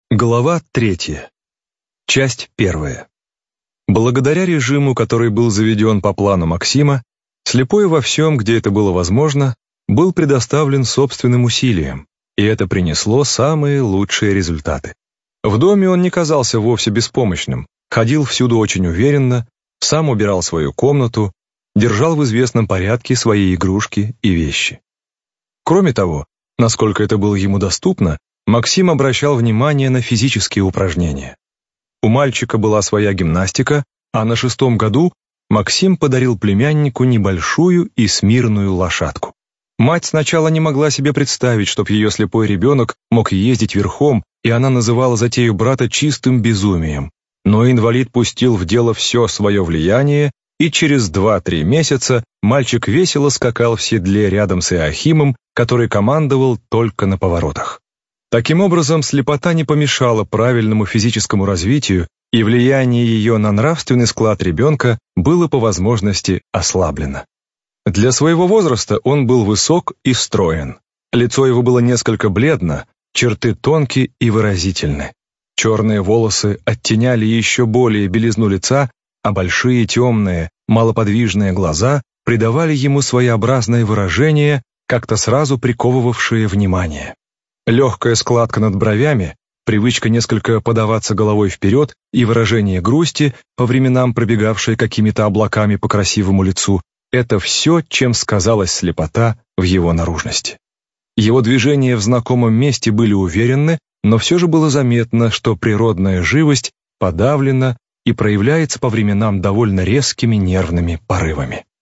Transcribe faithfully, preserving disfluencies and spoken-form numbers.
Глава третья. Часть первая. Благодаря режиму, который был заведен по плану Максима, слепой во всем, где это было возможно, был предоставлен собственным усилиям, и это принесло самые лучшие результаты. В доме он не казался вовсе беспомощным, ходил всюду очень уверенно, сам убирал свою комнату, держал в известном порядке свои игрушки и вещи. Кроме того, насколько это было ему доступно, Максим обращал внимание на физические упражнения. У мальчика была своя гимнастика, а на шестом году Максим подарил племяннику небольшую и смирную лошадку. Мать сначала не могла себе представить, чтоб ее слепой ребенок мог ездить верхом, и она называла затею брата чистым безумием. Но инвалид пустил в дело все свое влияние, и через два-три месяца мальчик весело скакал в седле рядом с Иоахимом, который командовал только на поворотах. Таким образом, слепота не помешала правильному физическому развитию, и влияние ее на нравственный склад ребенка было по возможности ослаблено. Для своего возраста он был высок и строен. Лицо его было несколько бледно, черты тонкие и выразительны. Черные волосы оттеняли еще более белизну лица, а большие темные, малоподвижные глаза придавали ему своеобразное выражение, как-то сразу приковывавшее внимание. Легкая складка над бровями, привычка несколько подаваться головой вперед и выражение грусти, по временам пробегавшее какими-то облаками по красивому лицу, это все, чем сказалась слепота в его наружности. Его движения в знакомом месте были уверенны, но все же было заметно, что природная живость подавлена и проявляется по временам довольно резкими нервными порывами.